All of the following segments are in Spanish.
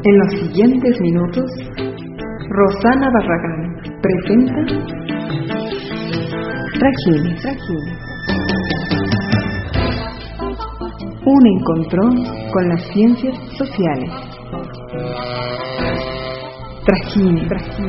En los siguientes minutos, Rosana Barragán presenta Tragines. Un encontrón con las ciencias sociales. Tragines.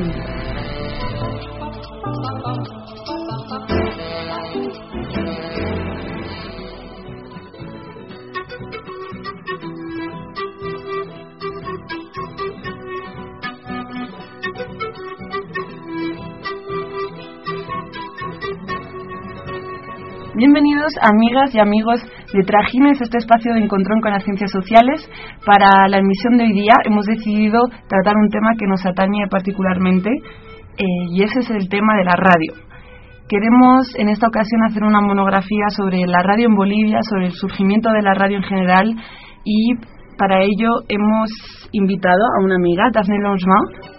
Bienvenidos, amigas y amigos de Tragines, este espacio de encontrón con las ciencias sociales. Para la emisión de hoy día hemos decidido tratar un tema que nos atañe particularmente, y ese es el tema de la radio. Queremos en esta ocasión hacer una monografía sobre la radio en Bolivia, sobre el surgimiento de la radio en general, y para ello hemos invitado a una amiga, Daphne Langevin.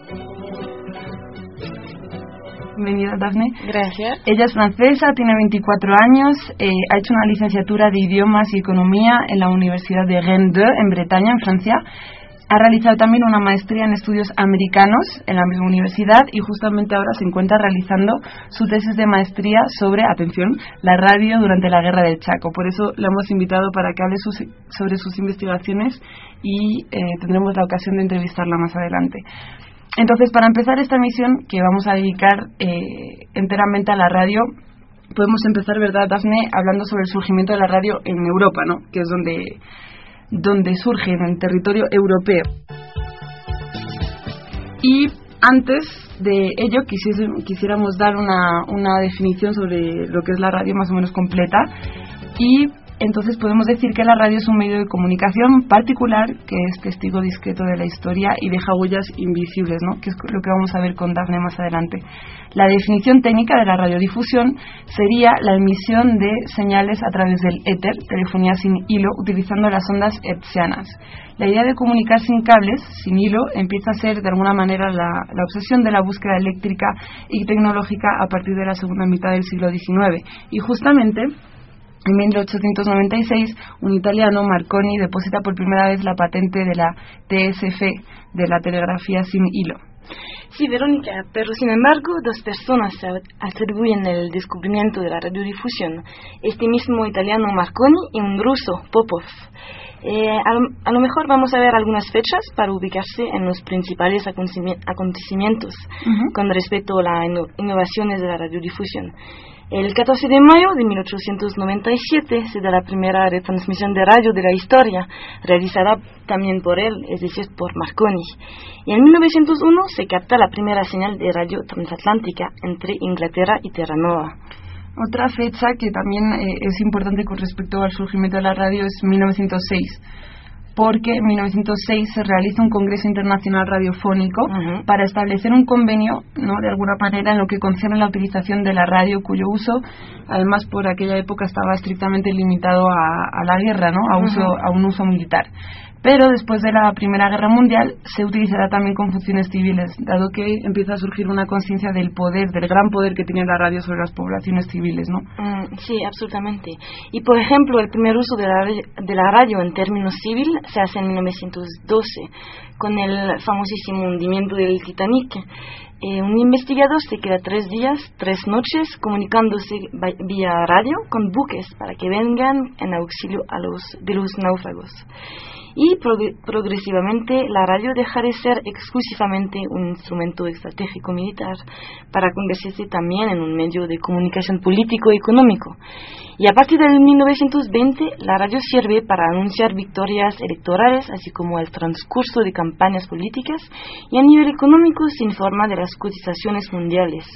Bienvenida, Daphne. Gracias. Ella es francesa, tiene 24 años, ha hecho una licenciatura de Idiomas y Economía en la Universidad de Rennes 2, en Bretaña, en Francia. Ha realizado también una maestría en estudios americanos en la misma universidad y justamente ahora se encuentra realizando su tesis de maestría sobre, atención, la radio durante la Guerra del Chaco. Por eso la hemos invitado para que hable sobre sus investigaciones y tendremos la ocasión de entrevistarla más adelante. Entonces, para empezar esta emisión, que vamos a dedicar enteramente a la radio, podemos empezar, ¿verdad, Daphne?, hablando sobre el surgimiento de la radio en Europa, ¿no?, que es donde surge, en el territorio europeo. Y antes de ello, quisiéramos dar una definición sobre lo que es la radio más o menos completa, y entonces podemos decir que la radio es un medio de comunicación particular que es testigo discreto de la historia y deja huellas invisibles, ¿no?, que es lo que vamos a ver con Daphne más adelante. La definición técnica de la radiodifusión sería la emisión de señales a través del éter, telefonía sin hilo, utilizando las ondas hertzianas. La idea de comunicar sin cables, sin hilo, empieza a ser de alguna manera la obsesión de la búsqueda eléctrica y tecnológica a partir de la segunda mitad del siglo XIX. Y justamente en 1896, un italiano, Marconi, deposita por primera vez la patente de la TSF, de la telegrafía sin hilo. Sí, Verónica, pero sin embargo, dos personas se atribuyen el descubrimiento de la radiodifusión. Este mismo italiano Marconi y un ruso, Popov. A lo mejor vamos a ver algunas fechas para ubicarse en los principales acontecimientos con respecto a las innovaciones de la radiodifusión. El 14 de mayo de 1897 se da la primera retransmisión de radio de la historia, realizada también por él, es decir, por Marconi. Y en 1901 se capta la primera señal de radio transatlántica entre Inglaterra y Terranova. Otra fecha que también es importante con respecto al surgimiento de la radio es 1906. Porque en 1906 se realiza un Congreso Internacional Radiofónico para establecer un convenio, ¿no?, de alguna manera en lo que concierne la utilización de la radio, cuyo uso, además por aquella época estaba estrictamente limitado a la guerra, ¿no?, a un uso militar. Pero después de la Primera Guerra Mundial se utilizará también con funciones civiles, dado que empieza a surgir una conciencia del poder, del gran poder que tiene la radio sobre las poblaciones civiles, ¿no? Sí, absolutamente. Y por ejemplo, el primer uso de la radio en términos civil se hace en 1912, con el famosísimo hundimiento del Titanic. Un investigador se queda 3 días, 3 noches comunicándose vía radio con buques para que vengan en auxilio de los náufragos. Y progresivamente la radio deja de ser exclusivamente un instrumento estratégico militar para convertirse también en un medio de comunicación político y económico. Y a partir del 1920 la radio sirve para anunciar victorias electorales, así como el transcurso de campañas políticas, y a nivel económico se informa de las cotizaciones mundiales.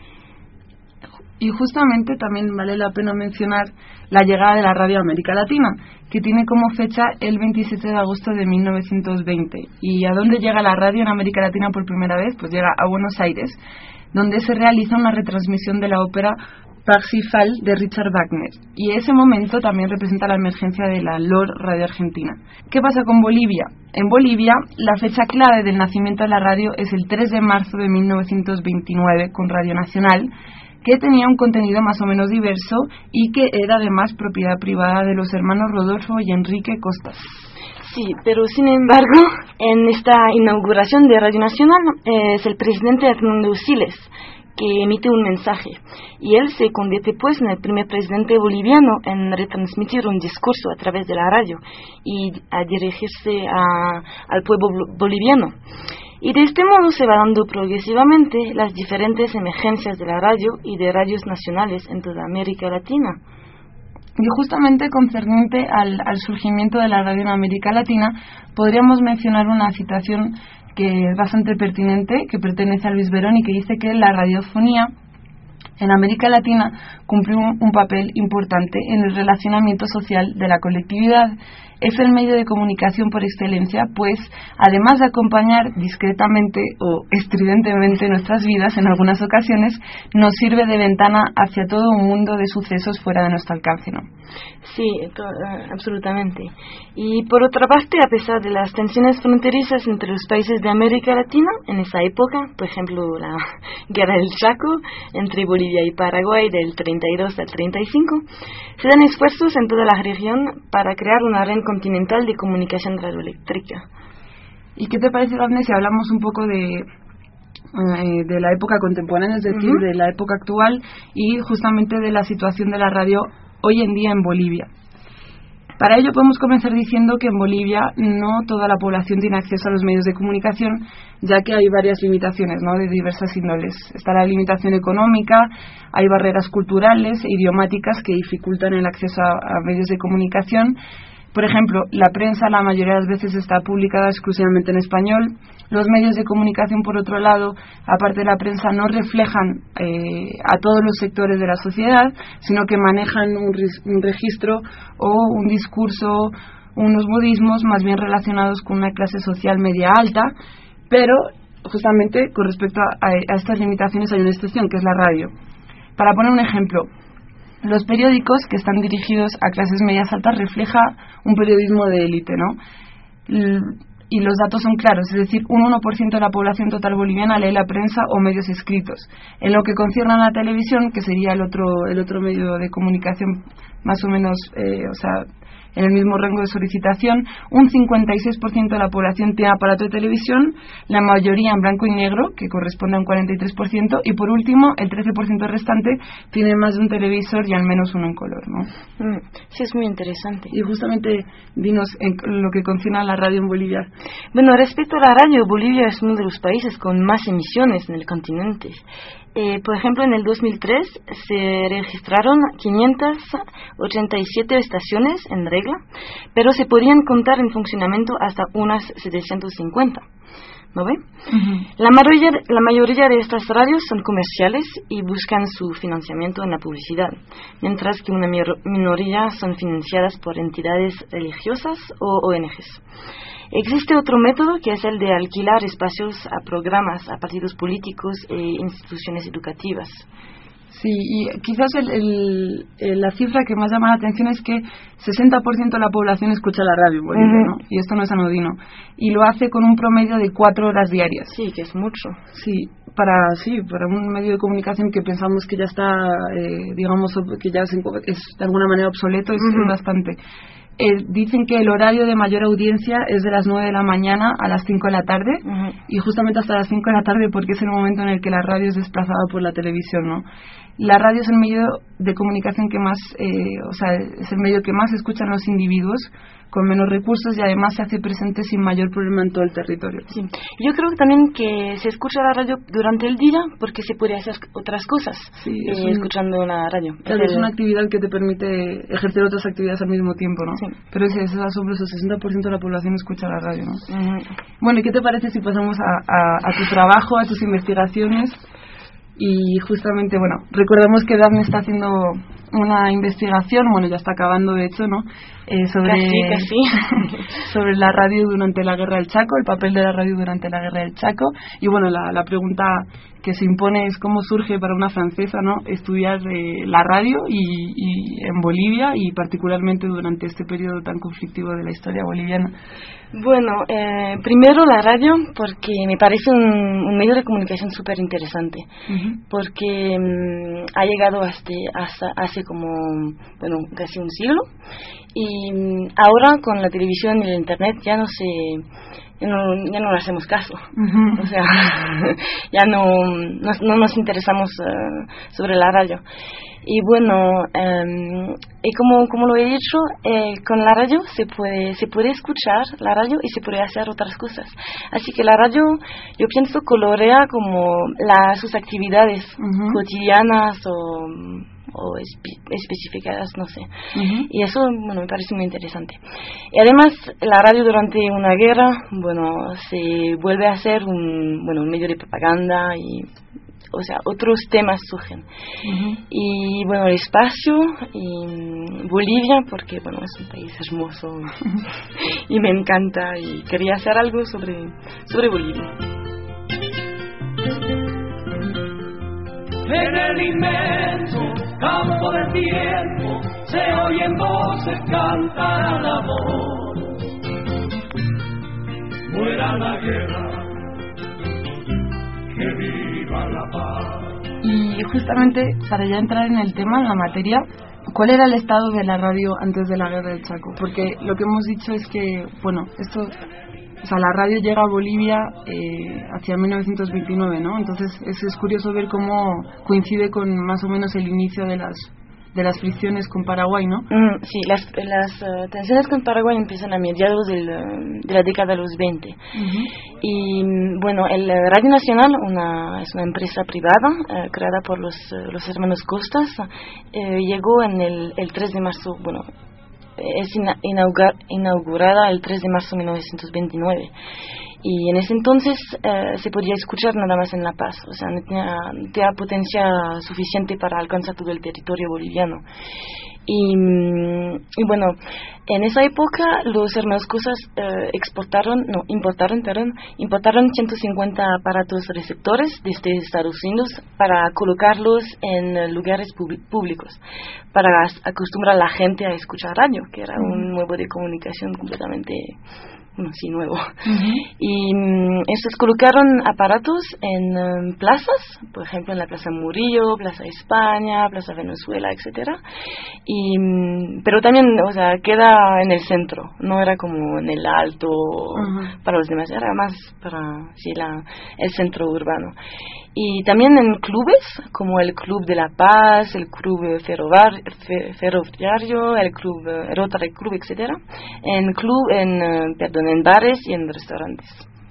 Y justamente también vale la pena mencionar la llegada de la radio a América Latina, que tiene como fecha el 27 de agosto de 1920. ¿Y a dónde llega la radio en América Latina por primera vez? Pues llega a Buenos Aires, donde se realiza una retransmisión de la ópera Parsifal de Richard Wagner. Y ese momento también representa la emergencia de la LOR Radio Argentina. ¿Qué pasa con Bolivia? En Bolivia, la fecha clave del nacimiento de la radio es el 3 de marzo de 1929, con Radio Nacional, que tenía un contenido más o menos diverso y que era además propiedad privada de los hermanos Rodolfo y Enrique Costas. Sí, pero sin embargo, en esta inauguración de Radio Nacional es el presidente Hernando Siles que emite un mensaje, y él se convierte pues en el primer presidente boliviano en retransmitir un discurso a través de la radio y a dirigirse al pueblo boliviano. Y de este modo se va dando progresivamente las diferentes emergencias de la radio y de radios nacionales en toda América Latina. Y justamente concerniente al surgimiento de la radio en América Latina, podríamos mencionar una citación que es bastante pertinente, que pertenece a Luis Berón y que dice que la radiofonía en América Latina cumplió un papel importante en el relacionamiento social de la colectividad. Es el medio de comunicación por excelencia, pues además de acompañar discretamente o estridentemente nuestras vidas en algunas ocasiones, nos sirve de ventana hacia todo un mundo de sucesos fuera de nuestro alcance, ¿no? Sí, absolutamente. Y por otra parte, a pesar de las tensiones fronterizas entre los países de América Latina en esa época, por ejemplo la Guerra del Chaco entre Bolivia y Paraguay del 32 al 35, se dan esfuerzos en toda la región para crear una red continental de comunicación radioeléctrica. ¿Y qué te parece, Daphne, si hablamos un poco de la época contemporánea, es decir, de la época actual y justamente de la situación de la radio hoy en día en Bolivia? Para ello podemos comenzar diciendo que en Bolivia no toda la población tiene acceso a los medios de comunicación, ya que hay varias limitaciones, ¿no?, de diversas índoles. Está la limitación económica, hay barreras culturales e idiomáticas que dificultan el acceso a medios de comunicación. Por ejemplo, la prensa la mayoría de las veces está publicada exclusivamente en español. Los medios de comunicación, por otro lado, aparte de la prensa, no reflejan a todos los sectores de la sociedad, sino que manejan un registro o un discurso, unos modismos más bien relacionados con una clase social media alta, pero justamente con respecto a estas limitaciones hay una excepción, que es la radio. Para poner un ejemplo, los periódicos que están dirigidos a clases medias altas refleja un periodismo de élite, ¿no? Y los datos son claros, es decir, un 1% de la población total boliviana lee la prensa o medios escritos. En lo que concierne a la televisión, que sería el otro medio de comunicación más o menos, en el mismo rango de solicitación, un 56% de la población tiene aparato de televisión, la mayoría en blanco y negro, que corresponde a un 43%, y por último, el 13% restante tiene más de un televisor y al menos uno en color, ¿no? Sí, es muy interesante. Y justamente, dinos en lo que concierne a la radio en Bolivia. Bueno, respecto a la radio, Bolivia es uno de los países con más emisiones en el continente. Por ejemplo, en el 2003 se registraron 587 estaciones en regla, pero se podían contar en funcionamiento hasta unas 750. ¿No ve? La mayoría de estas radios son comerciales y buscan su financiamiento en la publicidad, mientras que una minoría son financiadas por entidades religiosas o ONGs. Existe otro método que es el de alquilar espacios a programas, a partidos políticos e instituciones educativas. Sí, y quizás la cifra que más llama la atención es que 60% de la población escucha la radio en Bolivia, ¿no? Y esto no es anodino. Y lo hace con un promedio de 4 horas diarias. Sí, que es mucho. Sí, para un medio de comunicación que pensamos que ya está, que ya es de alguna manera obsoleto, es bastante. Dicen que el horario de mayor audiencia es de las 9 de la mañana a las 5 de la tarde, y justamente hasta las 5 de la tarde porque es el momento en el que la radio es desplazada por la televisión, ¿no? La radio es el medio de comunicación que más, es el medio que más escuchan los individuos con menos recursos y además se hace presente sin mayor problema en todo el territorio. Sí. Yo creo también que se escucha la radio durante el día porque se puede hacer otras cosas escuchando la radio. Claro, es una actividad que te permite ejercer otras actividades al mismo tiempo, ¿no? Sí. Pero es asombroso, 60% de la población escucha la radio, ¿no? Bueno, ¿y qué te parece si pasamos a tu trabajo, a tus investigaciones? Y justamente, recordamos que Daphne está haciendo una investigación, bueno, ya está acabando de hecho, ¿no? Casi. Sobre la radio durante la Guerra del Chaco, el papel de la radio durante la Guerra del Chaco. Y bueno, la pregunta que se impone es cómo surge para una francesa, ¿no?, estudiar la radio y en Bolivia, y particularmente durante este periodo tan conflictivo de la historia boliviana. Bueno, primero la radio, porque me parece un medio de comunicación súper interesante, porque ha llegado hasta hace como, bueno, casi un siglo, y ahora con la televisión y el internet ya no le hacemos caso. O sea, ya no nos interesamos sobre la radio. Y bueno, y como lo he dicho, con la radio se puede escuchar la radio y se puede hacer otras cosas. Así que la radio, yo pienso, colorea como sus actividades cotidianas o especificadas, no sé. Y eso, bueno, me parece muy interesante. Y además, la radio durante una guerra, bueno, se vuelve a ser un medio de propaganda, y o sea, otros temas surgen. Y bueno, el espacio y Bolivia, porque bueno, es un país hermoso y me encanta, y quería hacer algo sobre Bolivia. En el inmenso campo del tiempo se oyen voces cantar al amor. Muera la guerra, que viva la paz. Y justamente para ya entrar en el tema, en la materia, ¿cuál era el estado de la radio antes de la Guerra del Chaco? Porque lo que hemos dicho es que, bueno, la radio llega a Bolivia hacia 1929, ¿no? Entonces es curioso ver cómo coincide con más o menos el inicio de las fricciones con Paraguay, ¿no? Sí, las tensiones con Paraguay empiezan a mediados de la década de los 20. Y bueno, el Radio Nacional es una empresa privada creada por los hermanos Costas. Llegó en el 3 de marzo, bueno, es inaugurada el 3 de marzo de 1929. Y en ese entonces se podía escuchar nada más en La Paz, o sea, no tenía potencia suficiente para alcanzar todo el territorio boliviano. Y bueno, en esa época los hermanos Cosas importaron 150 aparatos receptores desde Estados Unidos para colocarlos en lugares públicos, para acostumbrar a la gente a escuchar radio, que era un modo de comunicación completamente nuevo. Y estos colocaron aparatos en plazas, por ejemplo en la Plaza Murillo, Plaza España, Plaza Venezuela, etcétera. Pero también, o sea, queda en el centro, no era como en el alto para los demás, era más para el centro urbano. Y también en clubes, como el Club de la Paz, el Club Ferroviario, el Club Rotary Club, etcétera, en bares y en restaurantes.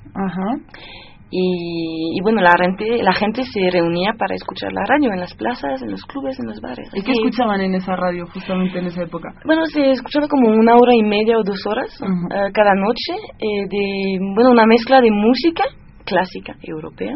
Y bueno, la gente se reunía para escuchar la radio en las plazas, en los clubes, en los bares. ¿Y qué escuchaban en esa radio justamente en esa época? Bueno, se escuchaba como 1 hora y media o 2 horas cada noche, una mezcla de música clásica europea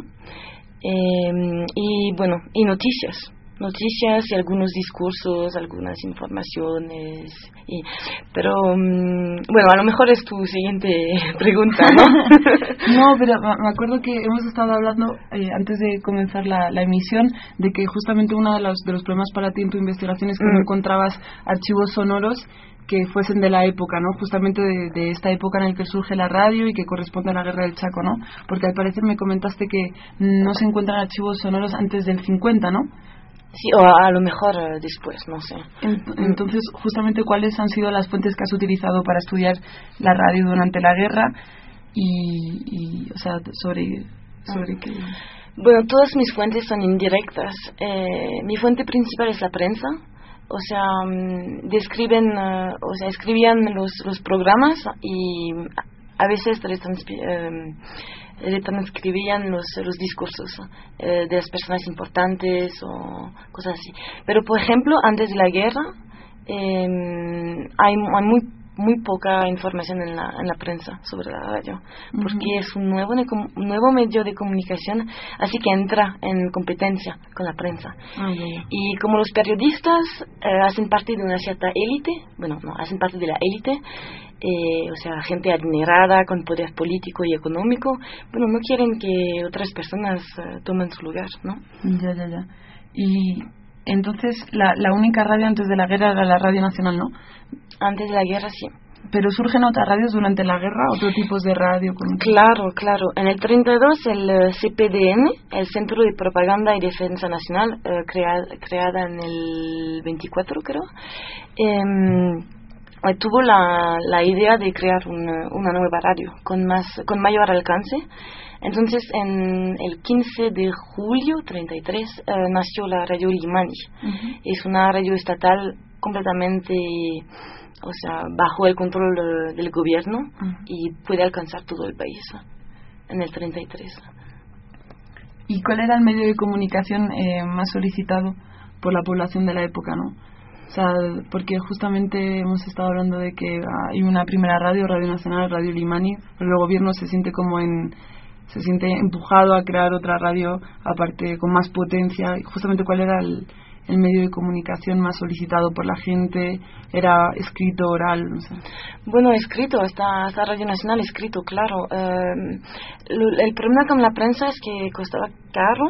y bueno, y noticias y algunos discursos, algunas informaciones, pero bueno, a lo mejor es tu siguiente pregunta, ¿no? No, pero me acuerdo que hemos estado hablando antes de comenzar la emisión de que justamente uno de los problemas para ti en tu investigación es que no encontrabas archivos sonoros que fuesen de la época, ¿no? Justamente de esta época en la que surge la radio y que corresponde a la Guerra del Chaco, ¿no? Porque al parecer me comentaste que no se encuentran archivos sonoros antes del 50, ¿no? Sí, o a lo mejor después, no sé. Entonces, justamente, ¿cuáles han sido las fuentes que has utilizado para estudiar la radio durante la guerra? Y o sea, sobre qué... Bueno, todas mis fuentes son indirectas. Mi fuente principal es la prensa. O sea, escribían los programas y a veces retranscribían los discursos de las personas importantes o cosas así. Pero, por ejemplo, antes de la guerra hay muy muy poca información en la prensa sobre la radio, porque es un nuevo medio de comunicación, así que entra en competencia con la prensa. Y como los periodistas hacen parte de una cierta élite, hacen parte de la élite, o sea, gente adinerada con poder político y económico, no quieren que otras personas tomen su lugar, ¿no? Ya. Y entonces la única radio antes de la guerra era la Radio Nacional, ¿no? Antes de la guerra, sí. ¿Pero surgen otras radios durante la guerra? ¿Otro tipos de radio? Claro. En el 32 el CPDN, el Centro de Propaganda y Defensa Nacional, creada en el 24, creo, tuvo la idea de crear una nueva radio con mayor alcance. Entonces, en el 15 de julio 33 nació la Radio Limani. Es una radio estatal completamente, o sea, bajo el control del gobierno y puede alcanzar todo el país en el 33. ¿Y cuál era el medio de comunicación más solicitado por la población de la época, no? O sea, porque justamente hemos estado hablando de que hay una primera Radio Nacional, Radio Limani, pero el gobierno se siente empujado a crear otra radio aparte con más potencia. Y justamente, ¿cuál era el medio de comunicación más solicitado por la gente? ¿Era escrito, oral? No sé. Escrito, hasta Radio Nacional escrito, claro. El problema con la prensa es que costaba caro,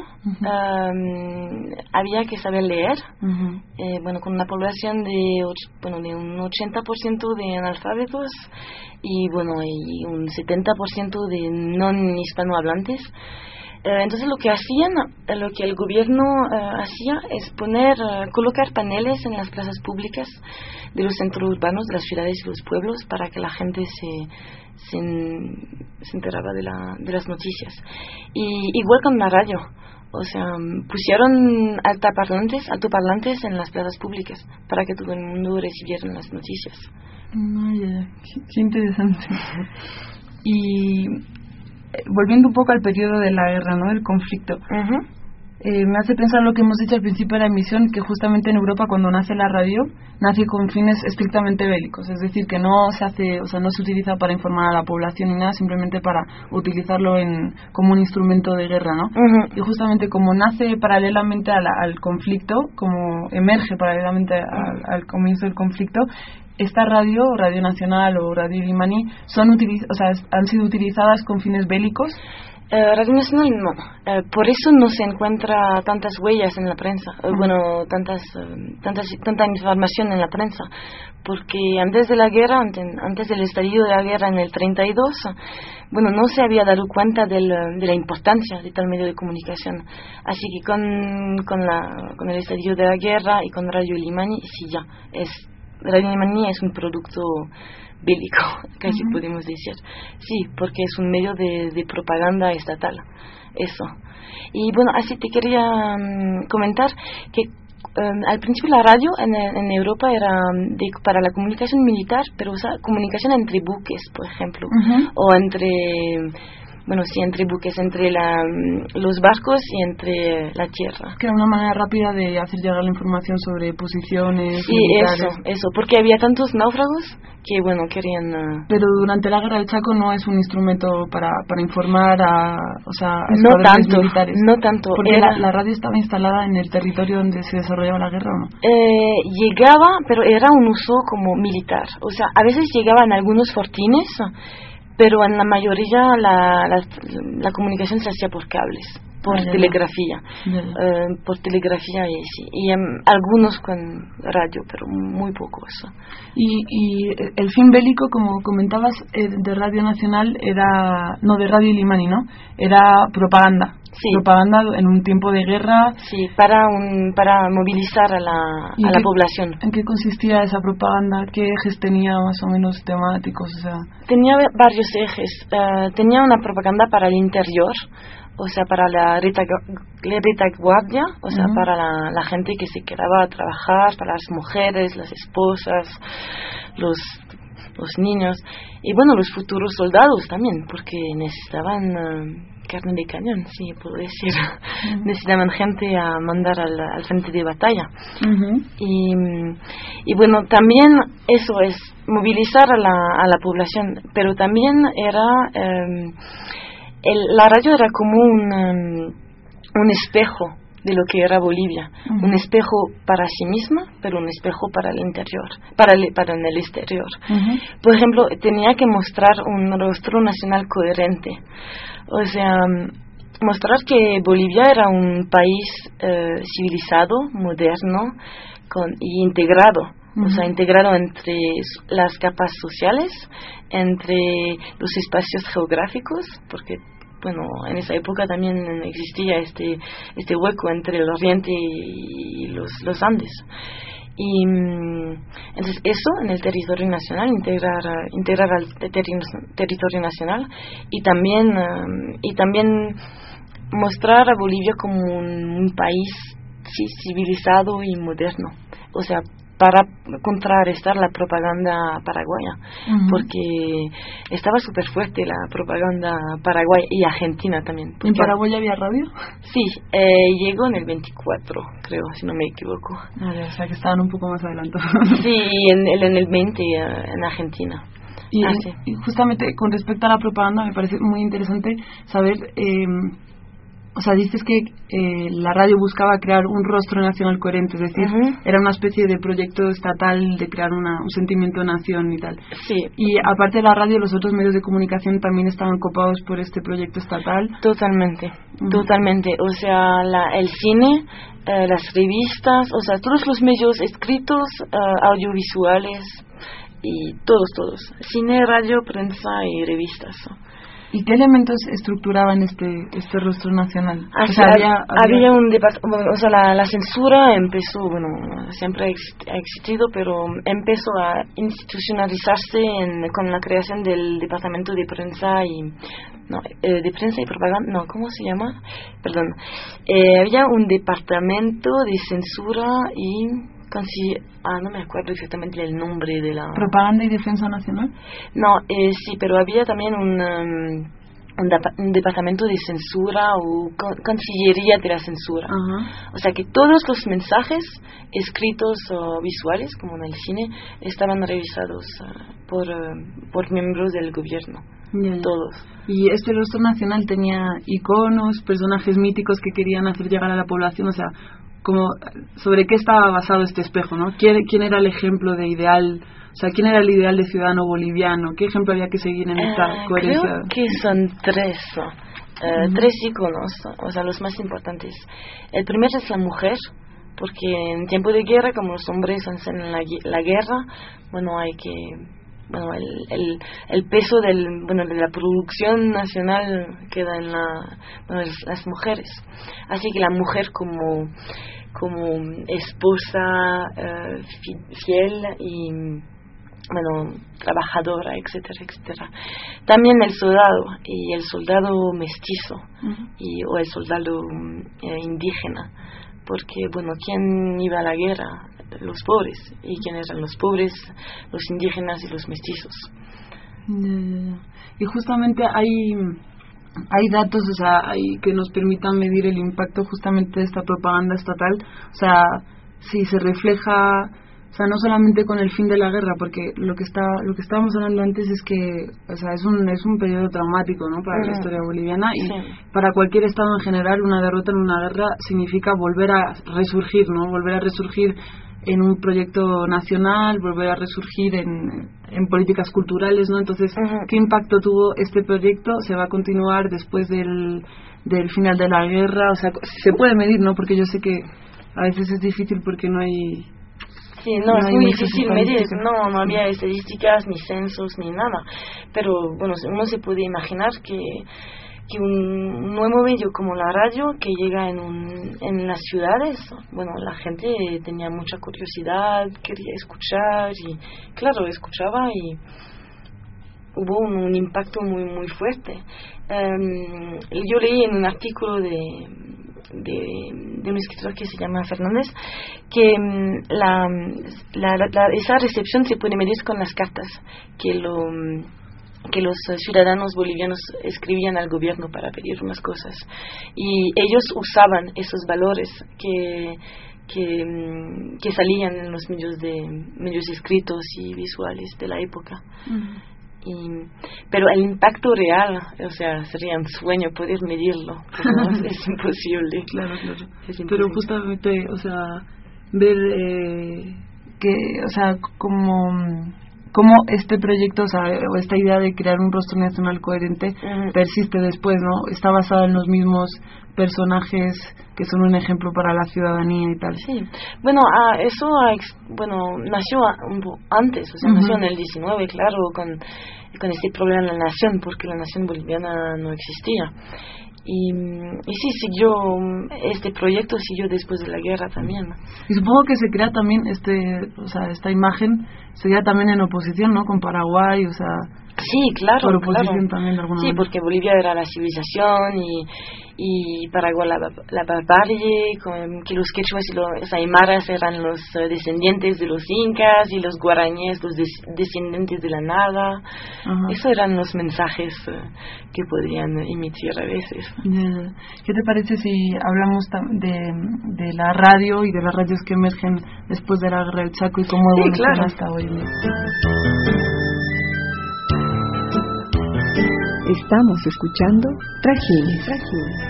había que saber leer, con una población de un 80% de analfabetos y un 70% de no hispanohablantes. Entonces lo que el gobierno hacía es colocar paneles en las plazas públicas de los centros urbanos, de las ciudades y los pueblos, para que la gente se enteraba de las noticias. Y igual con la radio, o sea, pusieron altoparlantes en las plazas públicas para que todo el mundo recibiera las noticias. Qué interesante. Y volviendo un poco al periodo de la guerra, ¿no? Del conflicto. Me hace pensar lo que hemos dicho al principio de la emisión, que justamente en Europa, cuando nace la radio, nace con fines estrictamente bélicos, es decir, que no se utiliza para informar a la población ni nada, simplemente para utilizarlo como un instrumento de guerra, ¿no? Y justamente como nace paralelamente al conflicto, como emerge paralelamente al comienzo del conflicto, esta Radio Nacional o Radio Limani han sido utilizadas con fines bélicos. Radio Nacional no, por eso no se encuentra tantas huellas en la prensa, tanta información en la prensa, porque antes de la guerra, antes del estallido de la guerra en el 32, no se había dado cuenta de la importancia de tal medio de comunicación, así que con el estallido de la guerra y con Radio Limani, sí, Radio Limani es un producto bélico, casi podemos decir. Sí, porque es un medio de propaganda estatal, eso. Y así te quería comentar que al principio la radio en Europa era para la comunicación militar, pero comunicación entre buques, por ejemplo, o entre buques, entre los barcos y entre la tierra. Que era una manera rápida de hacer llegar la información sobre posiciones militares. Eso, porque había tantos náufragos que, querían... Pero durante la guerra del Chaco no es un instrumento para informar a militares. No tanto. Porque la radio estaba instalada en el territorio donde se desarrollaba la guerra, ¿o no? Llegaba, pero era un uso como militar. O sea, a veces llegaban algunos fortines, pero en la mayoría la comunicación se hacía por cables, por telegrafía, y algunos con radio, pero muy pocos. Y el fin bélico, como comentabas, de Radio Nacional de Radio Limani, ¿no? Era propaganda. Sí. Propaganda en un tiempo de guerra. Sí, para movilizar a la población. ¿En qué consistía esa propaganda? ¿Qué ejes tenía más o menos temáticos? O sea, tenía varios ejes. Tenía una propaganda para el interior, o sea, para la retaguardia, o sea, para la gente que se quedaba a trabajar, para las mujeres, las esposas, los los niños y los futuros soldados también, porque necesitaban carne de cañón, sí, puedo decir. Necesitaban gente a mandar al frente de batalla. Y bueno, también eso es movilizar a la población, pero también era la radio era como un espejo de lo que era Bolivia, un espejo para sí misma, pero un espejo para el interior, para en el exterior. Por ejemplo, tenía que mostrar un rostro nacional coherente, o sea, mostrar que Bolivia era un país civilizado, moderno y integrado. O sea, integrado entre las capas sociales, entre los espacios geográficos, porque bueno, en esa época también existía este hueco entre el Oriente y los Andes. Y entonces eso en el territorio nacional, integrar al territorio nacional, y también mostrar a Bolivia como un país civilizado y moderno. O sea, para contrarrestar la propaganda paraguaya, porque estaba súper fuerte la propaganda paraguaya y argentina también. ¿En Paraguay había radio? Sí, llegó en el 24, creo, si no me equivoco. Vale, o sea que estaban un poco más adelantados. Sí, en el 20 en Argentina. Y justamente con respecto a la propaganda me parece muy interesante saber... o sea, dices que la radio buscaba crear un rostro nacional coherente, es decir, era una especie de proyecto estatal de crear un sentimiento de nación y tal. Sí. Y aparte de la radio, los otros medios de comunicación también estaban copados por este proyecto estatal. Totalmente. O sea, el cine, las revistas, o sea, todos los medios escritos, audiovisuales y todos. Cine, radio, prensa y revistas. ¿Y qué elementos estructuraban este rostro nacional? O sea, había un departamento, o sea, la censura empezó, bueno, siempre ha existido, pero empezó a institucionalizarse con la creación del departamento de prensa de prensa y propaganda, no, ¿cómo se llama? Perdón. Había un departamento de censura y no me acuerdo exactamente el nombre de la... ¿Propaganda y Defensa Nacional? No, sí, pero había también un departamento de censura o cancillería de la censura. O sea que todos los mensajes escritos o visuales, como en el cine, estaban revisados por miembros del gobierno. Todos. Y este rostro nacional tenía iconos, personajes míticos que querían hacer llegar a la población, o sea... como sobre qué estaba basado este espejo, ¿no? ¿Quién era el ejemplo de ideal? O sea, ¿quién era el ideal de ciudadano boliviano? ¿Qué ejemplo había que seguir en esta coherencia? Creo que son tres iconos, o sea, los más importantes. El primero es la mujer, porque en tiempo de guerra, como los hombres hacen la guerra, bueno, hay que... Bueno, el peso de la producción nacional queda en las mujeres. Así que la mujer como esposa fiel y trabajadora, etcétera. También el soldado mestizo o el soldado indígena, porque ¿quién iba a la guerra? Los pobres. ¿Y quiénes eran los pobres? Los indígenas y los mestizos. Y justamente hay datos, o sea, que nos permitan medir el impacto justamente de esta propaganda estatal, o sea, si se refleja, o sea, no solamente con el fin de la guerra, porque lo que estábamos hablando antes es que, o sea, es un periodo traumático, ¿no?, para la historia boliviana, y para cualquier estado en general una derrota en una guerra significa volver a resurgir, ¿no?, volver a resurgir en un proyecto nacional, volver a resurgir en políticas culturales, ¿no? Entonces, ¿qué impacto tuvo este proyecto? ¿Se va a continuar después del final de la guerra? O sea, se puede medir, ¿no? Porque yo sé que a veces es difícil porque no hay... Sí, no es muy difícil medir, no había estadísticas, ni censos, ni nada. Pero, bueno, uno se puede imaginar que un nuevo medio como la radio que llega en las ciudades, bueno, la gente tenía mucha curiosidad, quería escuchar y claro, escuchaba y hubo un impacto muy muy fuerte. Yo leí en un artículo de un escritor que se llama Fernández que esa recepción se puede medir con las cartas que que los ciudadanos bolivianos escribían al gobierno para pedir unas cosas, y ellos usaban esos valores que salían en los medios escritos y visuales de la época. Pero el impacto real, o sea, sería un sueño poder medirlo, pero es imposible. Claro. Es imposible. Pero justamente, o sea, ver que, o sea, como este proyecto, o sea, o esta idea de crear un rostro nacional coherente persiste después, ¿no? Está basada en los mismos personajes que son un ejemplo para la ciudadanía y tal. Sí, bueno, eso nació antes, o sea, nació en el 19, claro, con este problema en la nación, porque la nación boliviana no existía. Y sí, este proyecto siguió después de la guerra también. Y supongo que se crea también esta imagen se crea también en oposición, ¿no? Con Paraguay, o sea, sí, claro, por oposición claro. también de alguna manera. Sí, porque Bolivia era la civilización y Paraguay la barbarie, que los quechuas y los aymaras eran los descendientes de los incas y los guaraníes los descendientes de la nada. Esos eran los mensajes que podían emitir a veces. ¿Qué te parece si hablamos de la radio y de las radios que emergen después de la guerra del Chaco y cómo evoluciona hasta hoy? Estamos escuchando Trajines.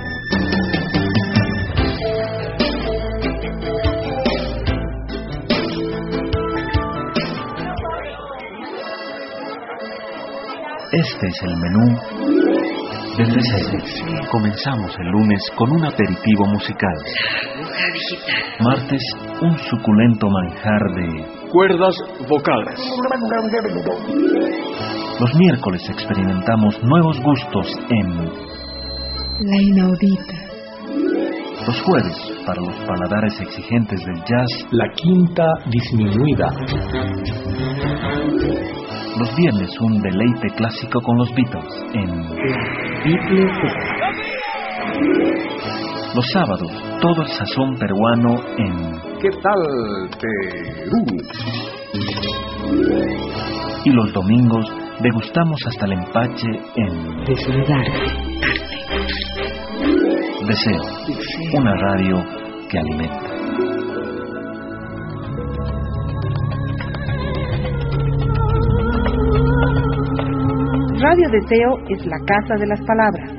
Este es el menú del desayuno. Comenzamos el lunes con un aperitivo musical. Martes, un suculento manjar de cuerdas vocales. Los miércoles experimentamos nuevos gustos en La inaudita. Los jueves, para los paladares exigentes del jazz, La quinta disminuida. Los viernes, un deleite clásico con los Beatles en Beatles. Los sábados, todo el sazón peruano en ¿Qué tal, Perú? Y los domingos, degustamos hasta el empache en Deseo, una radio que alimenta. Radio Deseo es la casa de las palabras.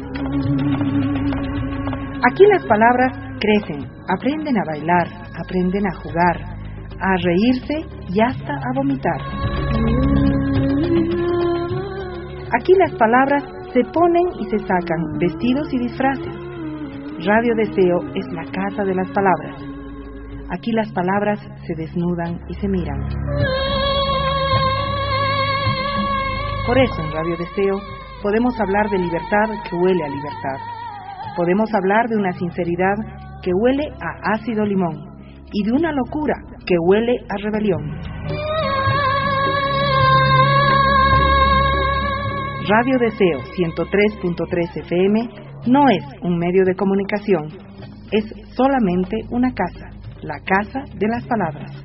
Aquí las palabras crecen, aprenden a bailar, aprenden a jugar, a reírse y hasta a vomitar. Aquí las palabras se ponen y se sacan, vestidos y disfraces. Radio Deseo es la casa de las palabras. Aquí las palabras se desnudan y se miran. Por eso en Radio Deseo podemos hablar de libertad que huele a libertad. Podemos hablar de una sinceridad que huele a ácido limón y de una locura que huele a rebelión. Radio Deseo 103.3 FM no es un medio de comunicación, es solamente una casa, la casa de las palabras.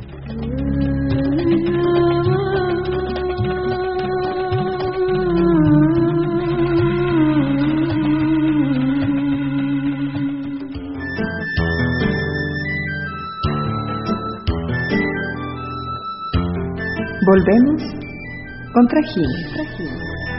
Volvemos con Trajines.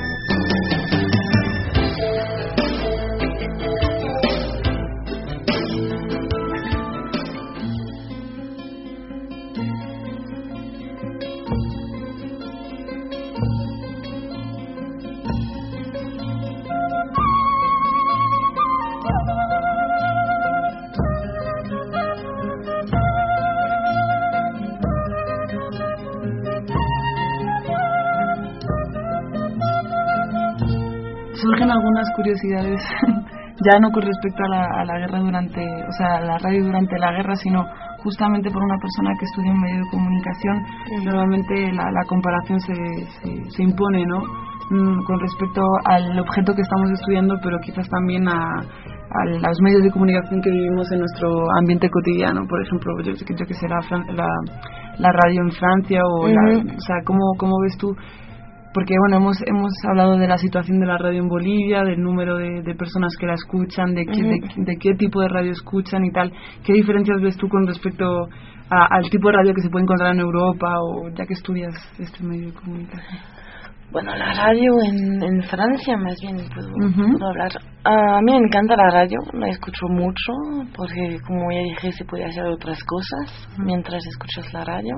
Surgen algunas curiosidades, ya no con respecto a la guerra a la radio durante la guerra, sino justamente por una persona que estudia un medio de comunicación. Normalmente la comparación se impone, ¿no? Con respecto al objeto que estamos estudiando, pero quizás también a los medios de comunicación que vivimos en nuestro ambiente cotidiano. Por ejemplo, yo que sé, la radio en Francia o sea, ¿cómo ves tú porque bueno, hemos hablado de la situación de la radio en Bolivia, del número de personas que la escuchan, de qué tipo de radio escuchan y tal. ¿Qué diferencias ves tú con respecto al tipo de radio que se puede encontrar en Europa, o ya que estudias este medio de comunicación? Bueno, la radio en Francia, más bien, puedo hablar. A mí me encanta la radio, la escucho mucho, porque como ya dije, se puede hacer otras cosas mientras escuchas la radio.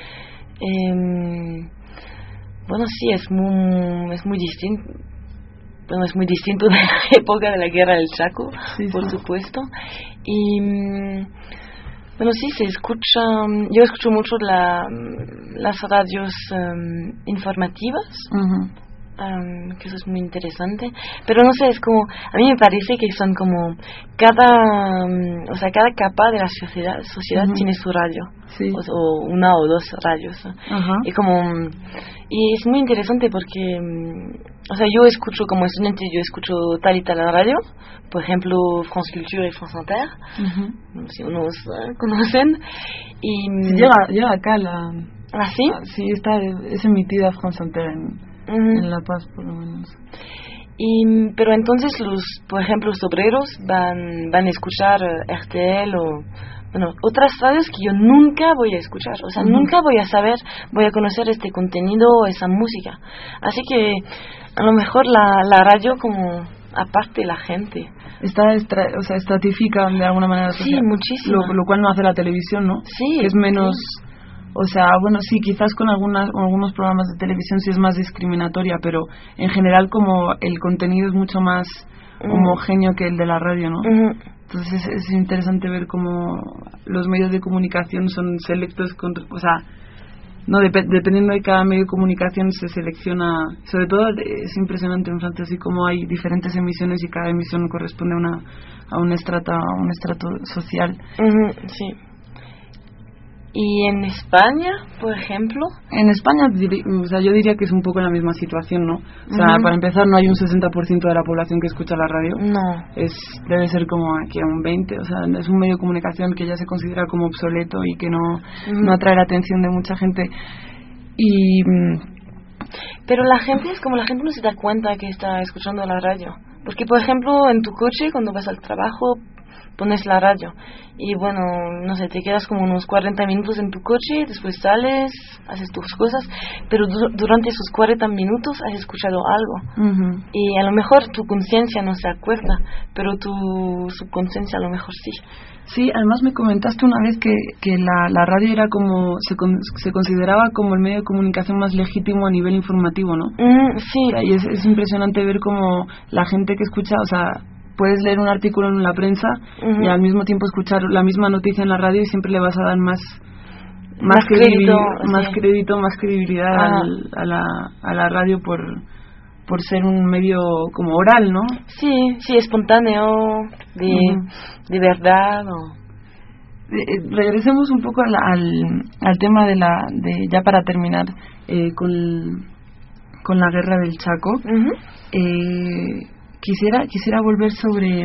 Bueno, sí, es muy distinto. Bueno, es muy distinto de la época de la guerra del Chaco, por supuesto. Y bueno, sí, se escucha. Yo escucho mucho las radios informativas, que eso es muy interesante. Pero no sé, es como, a mí me parece que son como cada capa de la sociedad tiene su radio, o una o dos radios. Y es muy interesante porque, yo escucho como estudiante, yo escucho tal y tal radio, por ejemplo, France Culture y France Inter, si unos conocen. Y llega acá ¿Ah, sí? Sí, es emitida France Inter en La Paz, por lo menos. Pero entonces por ejemplo, los obreros van a escuchar RTL o otras radios que yo nunca voy a escuchar, nunca voy a conocer este contenido, esa música. Así que a lo mejor la radio como aparte de la gente. Estratifica de alguna manera. Sí, muchísimo. Lo cual no hace la televisión, ¿no? Sí. Que es menos... Sí, quizás con algunos programas de televisión sí es más discriminatoria, pero en general como el contenido es mucho más homogéneo que el de la radio, ¿no? Entonces es interesante ver cómo los medios de comunicación son selectos, dependiendo de cada medio de comunicación se selecciona. Sobre todo es impresionante en Francia, así como hay diferentes emisiones y cada emisión corresponde a un estrato social. Sí. ¿Y en España, por ejemplo? En España, yo diría que es un poco la misma situación, ¿no? Para empezar, no hay un 60% de la población que escucha la radio. No. Debe ser como aquí a un 20%. Es un medio de comunicación que ya se considera como obsoleto y que no atrae la atención de mucha gente. Pero la gente no se da cuenta que está escuchando la radio. Porque, por ejemplo, en tu coche, cuando vas al trabajo, pones la radio y bueno, no sé, te quedas como unos 40 minutos en tu coche, después sales, haces tus cosas, pero durante esos 40 minutos has escuchado algo y a lo mejor tu conciencia no se acuerda, pero tu subconsciencia a lo mejor sí. Sí, además me comentaste una vez que la radio era como se consideraba como el medio de comunicación más legítimo a nivel informativo, ¿no? Sí. Y es impresionante ver cómo la gente que escucha, puedes leer un artículo en la prensa y al mismo tiempo escuchar la misma noticia en la radio y siempre le vas a dar más crédito, más credibilidad a la radio por ser un medio como oral, ¿no? Sí, espontáneo, de verdad. Regresemos un poco al tema ya para terminar con la guerra del Chaco. Quisiera volver sobre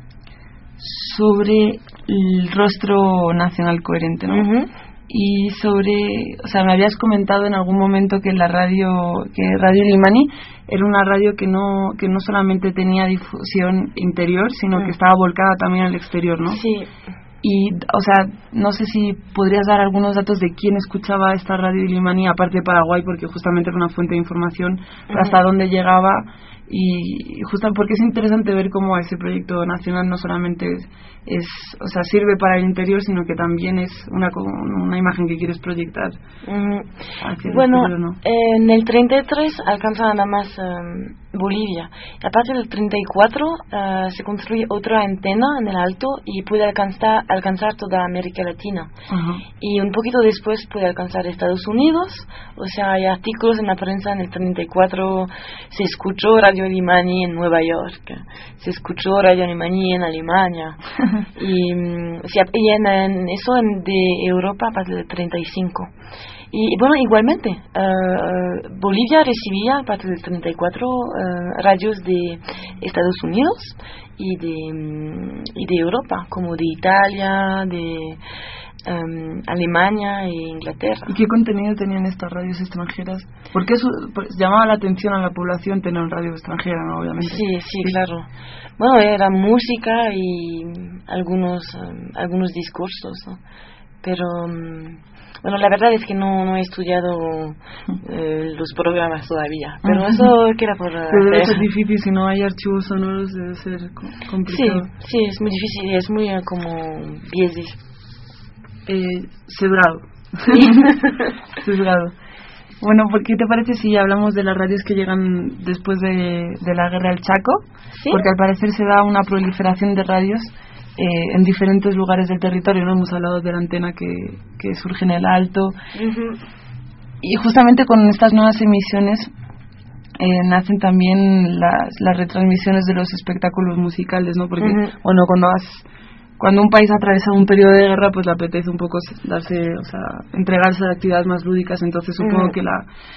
el rostro nacional coherente, ¿no? Y me habías comentado en algún momento que Radio Illimani era una radio que no solamente tenía difusión interior, sino que estaba volcada también al exterior, ¿no? Sí. Y, no sé si podrías dar algunos datos de quién escuchaba esta Radio Illimani, aparte de Paraguay, porque justamente era una fuente de información, hasta dónde llegaba. Y justo porque es interesante ver cómo ese proyecto nacional no solamente sirve para el interior, sino que también es una imagen que quieres proyectar. Bueno, exterior, ¿no? En el 33 alcanza nada más Bolivia. A partir del 34 se construye otra antena en el alto y puede alcanzar toda América Latina. Y un poquito después puede alcanzar Estados Unidos. Hay artículos en la prensa en el 34, se escuchó Radio Illimani en Nueva York, se escuchó Radio Illimani en Alemania. Y en eso de Europa a partir del 35. Y bueno, igualmente Bolivia recibía a partir del 34 radios de Estados Unidos y de Europa, como de Italia, Alemania e Inglaterra. ¿Y qué contenido tenían estas radios extranjeras? Porque eso llamaba la atención a la población tener una radio extranjera, ¿no? Obviamente. Sí, claro. Bueno, era música y algunos discursos, ¿no? Pero bueno, la verdad es que no he estudiado los programas todavía, pero eso queda por debe ser difícil, si no hay archivos sonoros debe ser complicado. Sí, es muy difícil, es muy como biesí. Sesgado. Sesgado. Bueno, ¿qué te parece si hablamos de las radios que llegan después de la guerra del Chaco? ¿Sí? Porque al parecer se da una proliferación de radios en diferentes lugares del territorio, ¿no? Hemos hablado de la antena que surge en el Alto. Uh-huh. Y justamente con estas nuevas emisiones nacen también las retransmisiones de los espectáculos musicales, ¿no? Porque, bueno, cuando un país atraviesa un periodo de guerra, pues le apetece un poco entregarse a actividades más lúdicas, entonces supongo que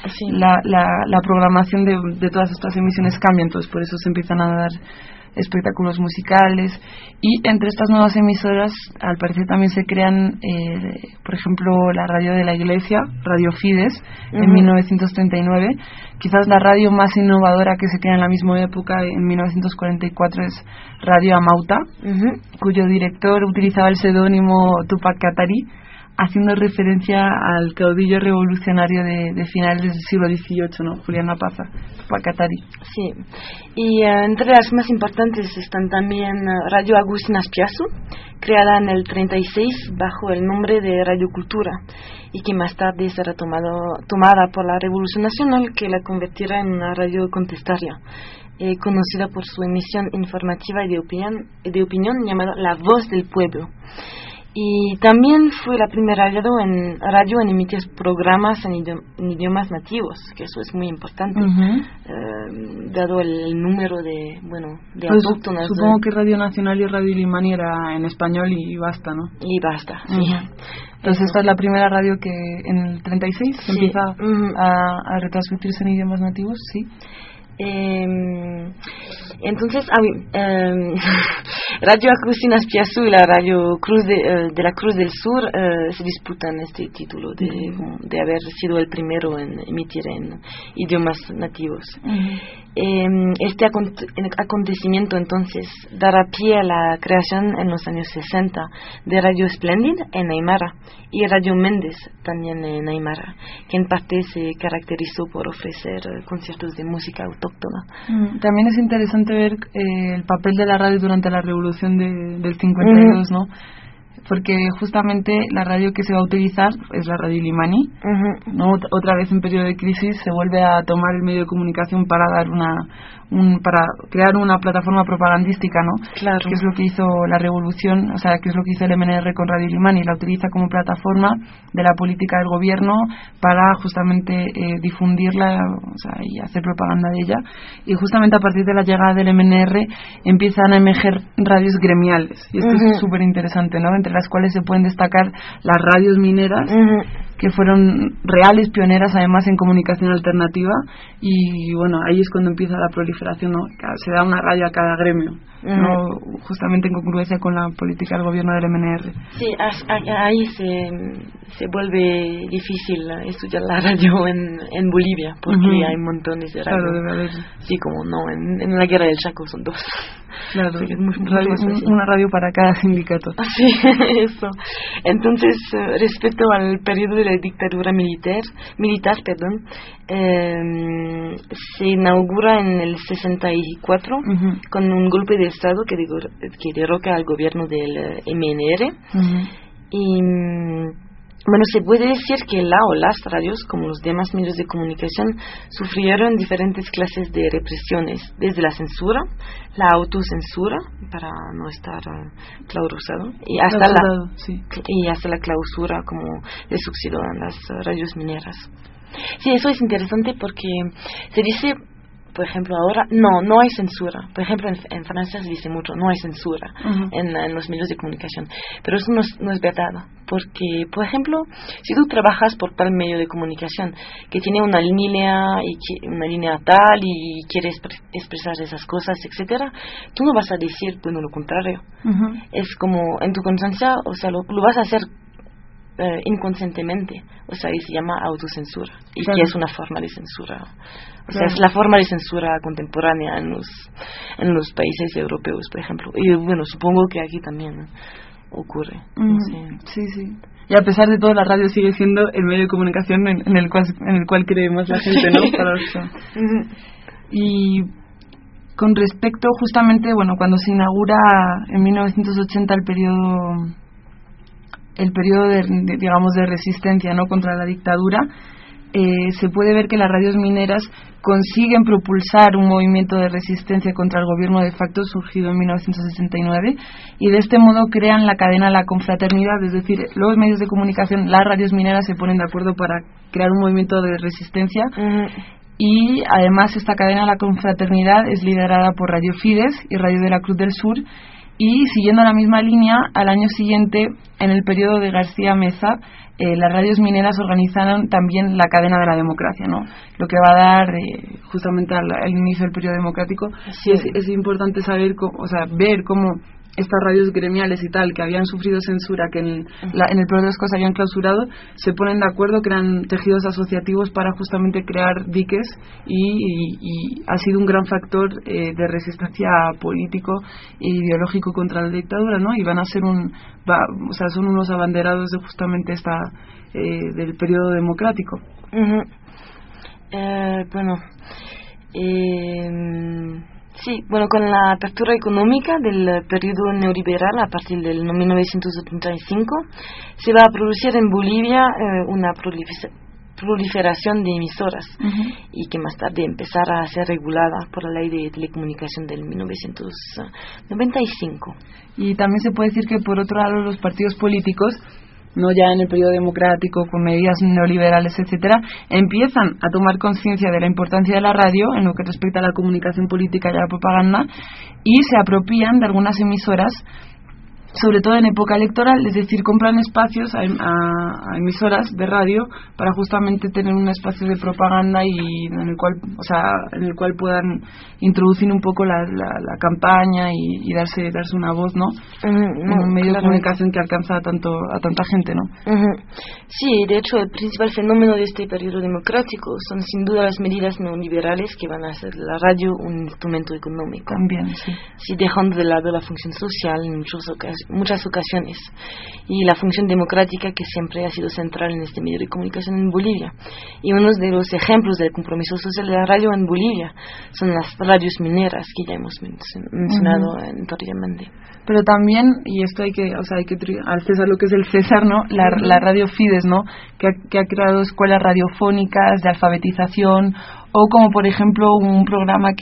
la programación de todas estas emisiones cambia, entonces por eso se empiezan a dar espectáculos musicales. Y entre estas nuevas emisoras al parecer también se crean por ejemplo la radio de la Iglesia, Radio Fides, en 1939. Quizás la radio más innovadora que se crea en la misma época, en 1944, es Radio Amauta, cuyo director utilizaba el seudónimo Tupac Katari, haciendo referencia al caudillo revolucionario de finales del siglo XVIII, ¿no? Julián Apaza, Tupac Katari. Sí, y entre las más importantes están también Radio Agustín Azpiazu, creada en el 36 bajo el nombre de Radio Cultura, y que más tarde será tomada por la Revolución Nacional, que la convertirá en una radio contestaria, conocida por su emisión informativa y de opinión llamada La Voz del Pueblo. Y también fue la primera radio en emitir programas en idiomas nativos, que eso es muy importante, dado el número de pues autóctonas. Supongo que Radio Nacional y Radio Limani era en español y basta, ¿no? Y basta, sí. Entonces esta es la primera radio que en el 36 se empieza a retransmitirse en idiomas nativos, sí. Entonces, Radio Agustín Azpiazu y la Radio Cruz de la Cruz del Sur se disputan este título de haber sido el primero en emitir en idiomas nativos. Este acontecimiento entonces dará pie a la creación en los años 60 de Radio Splendid en Aymara y Radio Méndez también en Aymara, que en parte se caracterizó por ofrecer conciertos de música autóctona. También es interesante ver el papel de la radio durante la revolución del 52, ¿no? Porque justamente la radio que se va a utilizar es la Radio Limani, ¿no? Otra vez en periodo de crisis se vuelve a tomar el medio de comunicación para dar para crear una plataforma propagandística, ¿no? Claro. Que es lo que hizo la revolución, o sea, que es lo que hizo el MNR con Radio Limani, la utiliza como plataforma de la política del gobierno para justamente difundirla, o sea, y hacer propaganda de ella. Y justamente a partir de la llegada del MNR empiezan a emerger radios gremiales, y esto es súper interesante, ¿no? Entre las cuales se pueden destacar las radios mineras, que fueron reales pioneras además en comunicación alternativa, y bueno, ahí es cuando empieza la proliferación, ¿no? Se da una radio a cada gremio, ¿no? Justamente en congruencia con la política del gobierno del MNR. Sí, ahí se vuelve difícil estudiar la radio en Bolivia, porque hay montones de radios. Claro, debe haber. Sí, como no, en la guerra del Chaco son dos. Claro, sí, una radio para cada sindicato. Sí, eso. Entonces, respecto al periodo de la dictadura militar, se inaugura en el 64 con un golpe de Estado que derroca al gobierno del MNR. Y bueno, se puede decir que las radios, como los demás medios de comunicación, sufrieron diferentes clases de represiones, desde la censura, la autocensura, para no estar clausurado, y hasta la clausura, como les sucedió a las radios mineras. Sí, eso es interesante porque se dice, por ejemplo, ahora no hay censura. Por ejemplo, en Francia se dice mucho, no hay censura en los medios de comunicación. Pero eso no es verdad. Porque, por ejemplo, si tú trabajas por tal medio de comunicación que tiene una línea tal y quieres expresar esas cosas, etcétera, tú no vas a decir, bueno, lo contrario. Es como en tu conciencia, o sea, lo vas a hacer inconscientemente, o sea, y se llama autocensura, y claro, que es una forma de censura, o sea, es la forma de censura contemporánea en los países europeos, por ejemplo, y bueno, supongo que aquí también ocurre. No sé. Sí. Y a pesar de todo, la radio sigue siendo el medio de comunicación en el cual cree más la gente, ¿no? Y con respecto justamente, bueno, cuando se inaugura en 1980 el periodo de resistencia, ¿no?, contra la dictadura, se puede ver que las radios mineras consiguen propulsar un movimiento de resistencia contra el gobierno de facto surgido en 1969, y de este modo crean la cadena La Confraternidad, es decir, los medios de comunicación, las radios mineras se ponen de acuerdo para crear un movimiento de resistencia. Y además esta cadena La Confraternidad es liderada por Radio Fides y Radio de la Cruz del Sur, y siguiendo la misma línea, al año siguiente, en el periodo de García Meza, las radios mineras organizaron también la cadena de la democracia, ¿no? Lo que va a dar justamente al inicio del periodo democrático. Sí. Es importante saber, ver cómo estas radios gremiales y tal, que habían sufrido censura, que en el peor de las cosas habían clausurado, se ponen de acuerdo, crean tejidos asociativos para justamente crear diques, y ha sido un gran factor de resistencia político e ideológico contra la dictadura, ¿no? Y van a ser son unos abanderados de justamente del periodo democrático. Sí, bueno, con la apertura económica del periodo neoliberal a partir del 1975 se va a producir en Bolivia una proliferación de emisoras, y que más tarde empezará a ser regulada por la Ley de Telecomunicación del 1995. Y también se puede decir que, por otro lado, los partidos políticos, no ya en el periodo democrático, con medidas neoliberales, etcétera, empiezan a tomar conciencia de la importancia de la radio en lo que respecta a la comunicación política y a la propaganda, y se apropian de algunas emisoras, sobre todo en época electoral, es decir, compran espacios a emisoras de radio para justamente tener un espacio de propaganda y en el cual puedan introducir un poco la campaña y darse una voz, ¿no? Un medio de comunicación que alcanza a tanta gente, ¿no? Sí, de hecho, el principal fenómeno de este periodo democrático son sin duda las medidas neoliberales que van a hacer la radio un instrumento económico. También, sí. Sí, dejando de lado la función social en muchas ocasiones, y la función democrática, que siempre ha sido central en este medio de comunicación en Bolivia. Y uno de los ejemplos del compromiso social de la radio en Bolivia son las radios mineras, que ya hemos mencionado anteriormente. Pero también, y esto hay que al César lo que es el César, ¿no? La Radio Fides, ¿no? Que ha creado escuelas radiofónicas de alfabetización, o como por ejemplo un programa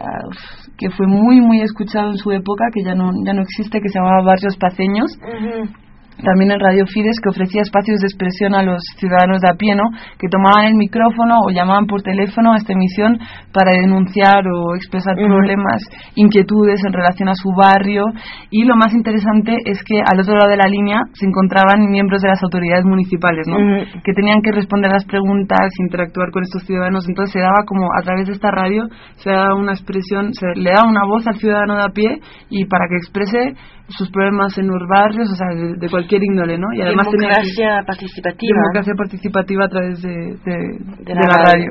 que fue muy muy escuchado en su época, que ya no existe, que se llamaba Barrios Paceños. También en Radio Fides, que ofrecía espacios de expresión a los ciudadanos de a pie, ¿no? Que tomaban el micrófono o llamaban por teléfono a esta emisión para denunciar o expresar problemas, inquietudes en relación a su barrio. Y lo más interesante es que al otro lado de la línea se encontraban miembros de las autoridades municipales, ¿no? Que tenían que responder las preguntas, interactuar con estos ciudadanos. Entonces se daba como, a través de esta radio, se daba una expresión, se le daba una voz al ciudadano de a pie, y para que exprese sus problemas en los barrios, o sea, de cualquier índole, ¿no? Y además democracia participativa a través de la radio.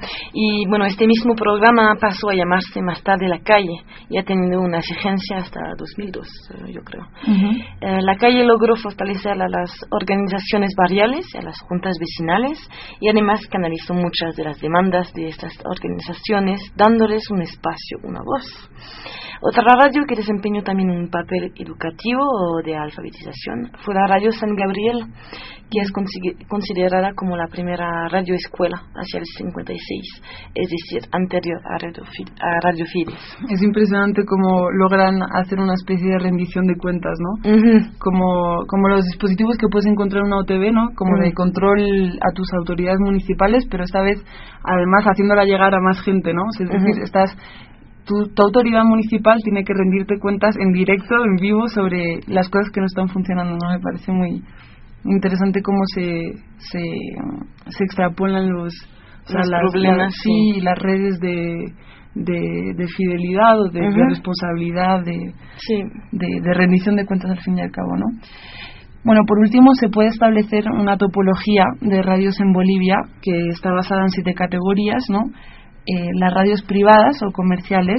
Y bueno, este mismo programa pasó a llamarse más tarde La Calle, y ha tenido una vigencia hasta 2002, yo creo. La Calle logró fortalecer a las organizaciones barriales, a las juntas vecinales, y además canalizó muchas de las demandas de estas organizaciones, dándoles un espacio, una voz. Otra radio que desempeñó también un papel educativo o de alfabetización fue la Radio San Gabriel, que es considerada como la primera radioescuela hacia el 56, es decir, anterior a Radio Fides. Es impresionante cómo logran hacer una especie de rendición de cuentas, ¿no? Como los dispositivos que puedes encontrar en una OTV, ¿no? Como de control a tus autoridades municipales, pero esta vez además haciéndola llegar a más gente, ¿no? Es decir, tu autoridad municipal tiene que rendirte cuentas en directo, en vivo, sobre las cosas que no están funcionando, ¿no? Me parece muy interesante cómo se extrapolan los problemas, las redes de fidelidad o de responsabilidad, de rendición de cuentas al fin y al cabo, ¿no? Bueno, por último, se puede establecer una topología de radios en Bolivia que está basada en 7 categorías, ¿no? Las radios privadas o comerciales,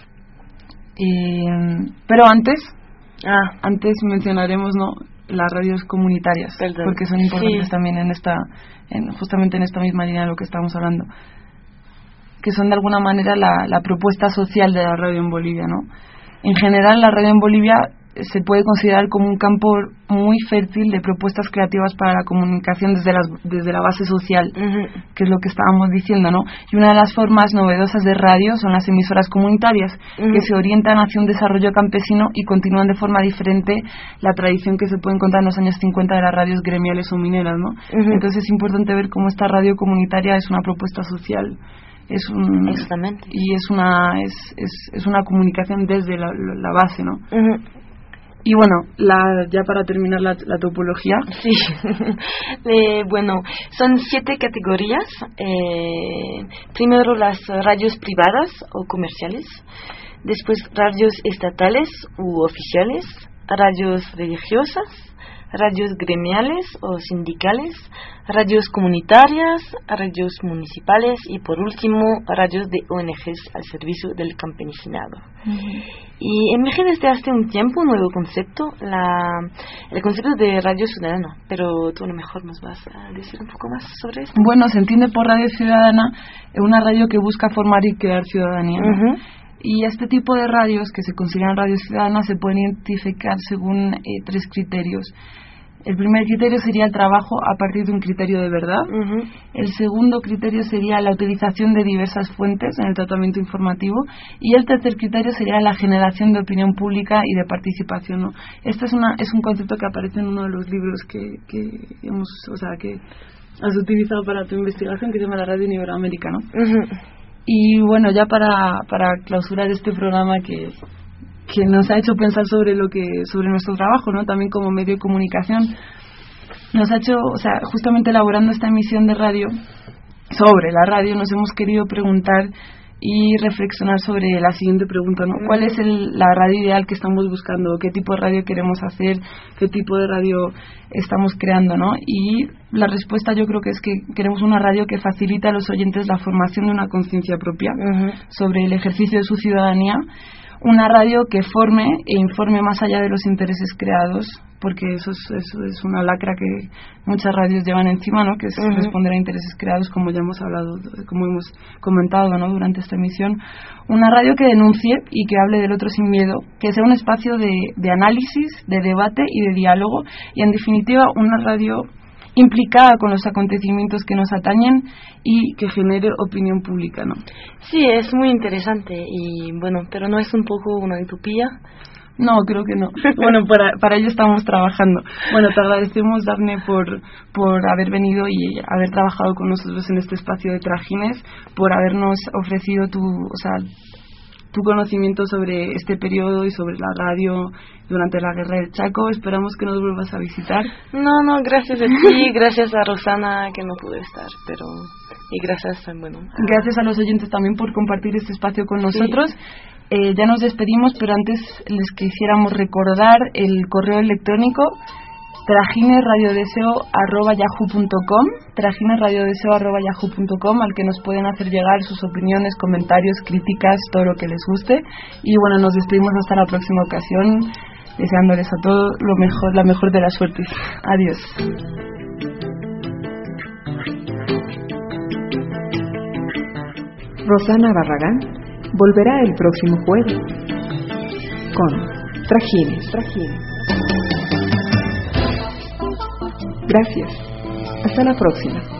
pero antes mencionaremos, ¿no?, las radios comunitarias. Perdón. Porque son importantes también justamente en esta misma línea de lo que estamos hablando, que son de alguna manera la propuesta social de la radio en Bolivia, ¿no? En general, la radio en Bolivia se puede considerar como un campo muy fértil de propuestas creativas para la comunicación desde la base social, que es lo que estábamos diciendo, ¿no? Y una de las formas novedosas de radio son las emisoras comunitarias, que se orientan hacia un desarrollo campesino y continúan de forma diferente la tradición que se puede encontrar en los años 50 de las radios gremiales o mineras, ¿no? Entonces es importante ver cómo esta radio comunitaria es una propuesta social. Exactamente. Y es una comunicación desde la base, ¿no? Y bueno, ya para terminar la topología. Sí. Bueno, son 7 categorías. Primero las radios privadas o comerciales, después radios estatales u oficiales, radios religiosas, radios gremiales o sindicales, radios comunitarias, radios municipales y por último radios de ONGs al servicio del campesinado. Y emerge desde hace un tiempo un nuevo concepto, el concepto de radio ciudadana, pero tú a lo mejor nos vas a decir un poco más sobre esto. Bueno, se entiende por radio ciudadana una radio que busca formar y crear ciudadanía, ¿no? Y este tipo de radios que se consideran radios ciudadanas se pueden identificar según 3 criterios. El primer criterio sería el trabajo a partir de un criterio de verdad. El segundo criterio sería la utilización de diversas fuentes en el tratamiento informativo. Y el tercer criterio sería la generación de opinión pública y de participación, ¿no? Este es un concepto que aparece en uno de los libros que has utilizado para tu investigación, que se llama La Radio Iberoamericana, ¿no? Y bueno, ya para clausurar este programa que nos ha hecho pensar sobre nuestro trabajo, ¿no? También como medio de comunicación, nos ha hecho, justamente elaborando esta emisión de radio sobre la radio, nos hemos querido preguntar y reflexionar sobre la siguiente pregunta, ¿no? ¿Cuál es la radio ideal que estamos buscando? ¿Qué tipo de radio queremos hacer? ¿Qué tipo de radio estamos creando, no? Y la respuesta yo creo que es que queremos una radio que facilite a los oyentes la formación de una conciencia propia sobre el ejercicio de su ciudadanía, una radio que forme e informe más allá de los intereses creados, porque eso es una lacra que muchas radios llevan encima, ¿no? Que es responder a intereses creados, como ya hemos hablado, como hemos comentado, ¿no?, durante esta emisión. Una radio que denuncie y que hable del otro sin miedo, que sea un espacio de análisis, de debate y de diálogo, y en definitiva una radio implicada con los acontecimientos que nos atañen y que genere opinión pública, ¿no? Sí, es muy interesante y bueno, pero ¿no es un poco una utopía? No, creo que no. Bueno, para ello estamos trabajando. Bueno, te agradecemos, Dafne, por haber venido y haber trabajado con nosotros en este espacio de Trajines, por habernos ofrecido tu conocimiento sobre este periodo y sobre la radio durante la Guerra del Chaco. Esperamos que nos vuelvas a visitar. No, gracias a ti, gracias a Rosana, que no pude estar, y gracias, gracias a los oyentes también por compartir este espacio con nosotros. Ya nos despedimos, pero antes les quisiéramos recordar el correo electrónico trajinesradiodeseo@yahoo.com, al que nos pueden hacer llegar sus opiniones, comentarios, críticas, todo lo que les guste. Y bueno, nos despedimos hasta la próxima ocasión, deseándoles a todos la mejor de las suertes. Adiós. Rosana Barragán volverá el próximo jueves con Trajines. Gracias. Hasta la próxima.